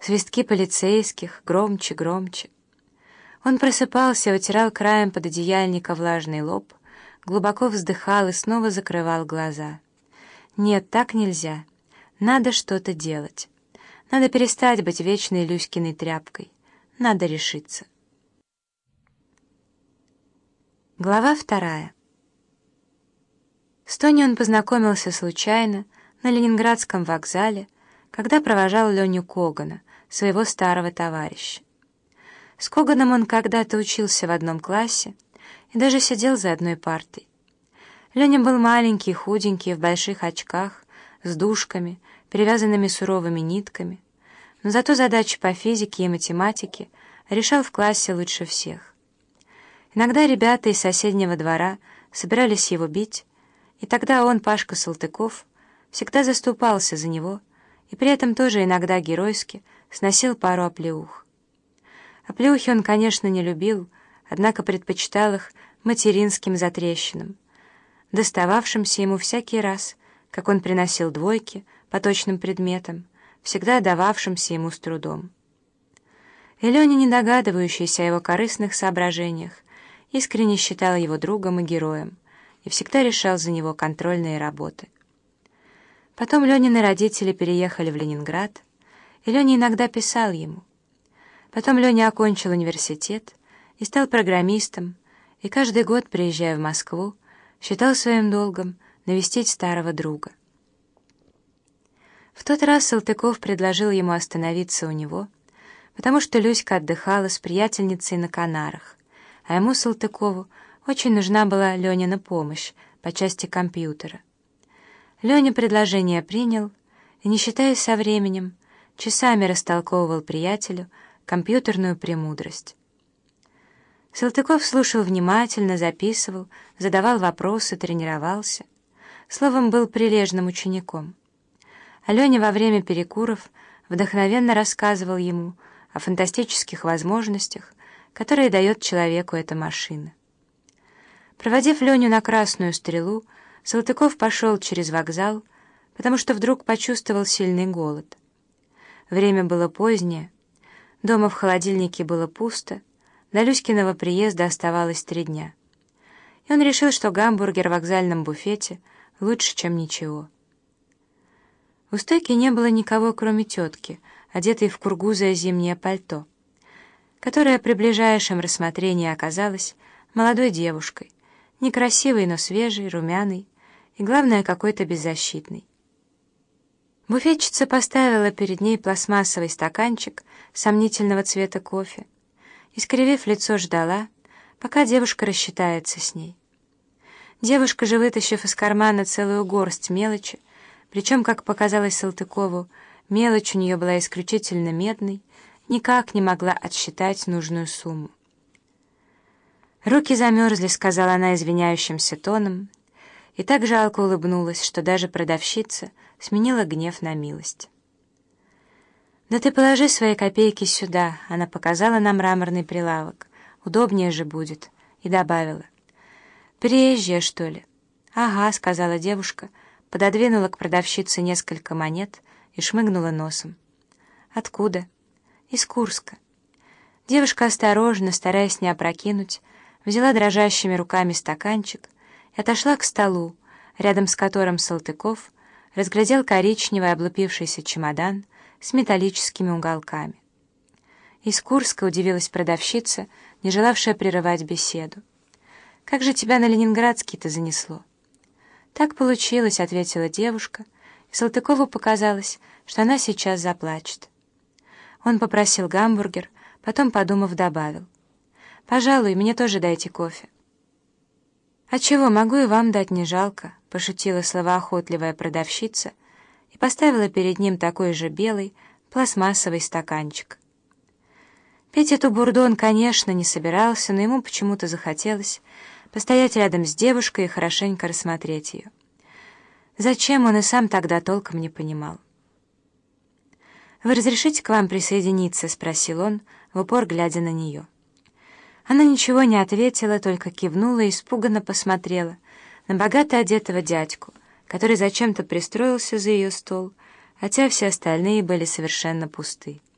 Свистки полицейских, громче, громче. Он просыпался, вытирал краем пододеяльника влажный лоб, глубоко вздыхал и снова закрывал глаза. Нет, так нельзя. Надо что-то делать. Надо перестать быть вечной Люськиной тряпкой. Надо решиться. Глава 2. С Тони он познакомился случайно на Ленинградском вокзале, когда провожал Леню Когана, своего старого товарища. С Коганом он когда-то учился в одном классе и даже сидел за одной партой. Леня был маленький, худенький, в больших очках, с дужками, перевязанными суровыми нитками, но зато задачи по физике и математике решал в классе лучше всех. Иногда ребята из соседнего двора собирались его бить, и тогда он, Пашка Салтыков, всегда заступался за него и при этом тоже иногда геройски сносил пару оплеух. Оплеухи он, конечно, не любил, однако предпочитал их материнским затрещинам, достававшимся ему всякий раз, как он приносил двойки по точным предметам, всегда дававшимся ему с трудом. И Леня, не догадывающийся о его корыстных соображениях, искренне считал его другом и героем и всегда решал за него контрольные работы. Потом Ленины родители переехали в Ленинград, и Леня иногда писал ему. Потом Леня окончил университет и стал программистом, и каждый год, приезжая в Москву, считал своим долгом навестить старого друга. В тот раз Салтыков предложил ему остановиться у него, потому что Люська отдыхала с приятельницей на Канарах, а ему, Салтыкову, очень нужна была Ленина помощь по части компьютера. Леня предложение принял и, не считаясь со временем, часами растолковывал приятелю компьютерную премудрость. Салтыков слушал внимательно, записывал, задавал вопросы, тренировался. Словом, был прилежным учеником. А Леня во время перекуров вдохновенно рассказывал ему о фантастических возможностях, которые дает человеку эта машина. Проводив Леню на Красную Стрелу, Салтыков пошел через вокзал, потому что вдруг почувствовал сильный голод. Время было позднее, дома в холодильнике было пусто, до Люськиного приезда оставалось 3 дня. И он решил, что гамбургер в вокзальном буфете лучше, чем ничего. У стойки не было никого, кроме тетки, одетой в кургузое зимнее пальто, которая при ближайшем рассмотрении оказалась молодой девушкой, некрасивой, но свежей, румяной и, главное, какой-то беззащитной. Буфетчица поставила перед ней пластмассовый стаканчик сомнительного цвета кофе и, скривив лицо, ждала, пока девушка рассчитается с ней. Девушка же, вытащив из кармана целую горсть мелочи, причем, как показалось Салтыкову, мелочь у нее была исключительно медной, никак не могла отсчитать нужную сумму. «Руки замерзли», — сказала она извиняющимся тоном, и так жалко улыбнулась, что даже продавщица сменила гнев на милость. «Да ты положи свои копейки сюда», — она показала на мраморный прилавок. «Удобнее же будет», — и добавила. «Приезжая, что ли?» «Ага», — сказала девушка, пододвинула к продавщице несколько монет и шмыгнула носом. «Откуда?» «Из Курска». Девушка осторожно, стараясь не опрокинуть, взяла дрожащими руками стаканчик и отошла к столу, рядом с которым Салтыков разглядел коричневый облупившийся чемодан с металлическими уголками. «Из Курска», — удивилась продавщица, не желавшая прерывать беседу. «Как же тебя на Ленинградский-то занесло?» «Так получилось», — ответила девушка, и Салтыкову показалось, что она сейчас заплачет. Он попросил гамбургер, потом, подумав, добавил. «Пожалуй, мне тоже дайте кофе». «А чего, могу и вам дать, не жалко», — пошутила словоохотливая продавщица и поставила перед ним такой же белый пластмассовый стаканчик. Пить эту бурду он, конечно, не собирался, но ему почему-то захотелось постоять рядом с девушкой и хорошенько рассмотреть ее. Зачем, он и сам тогда толком не понимал. «Вы разрешите к вам присоединиться?» — спросил он, в упор глядя на нее. Она ничего не ответила, только кивнула и испуганно посмотрела на богато одетого дядьку, который зачем-то пристроился за ее стол, хотя все остальные были совершенно пусты.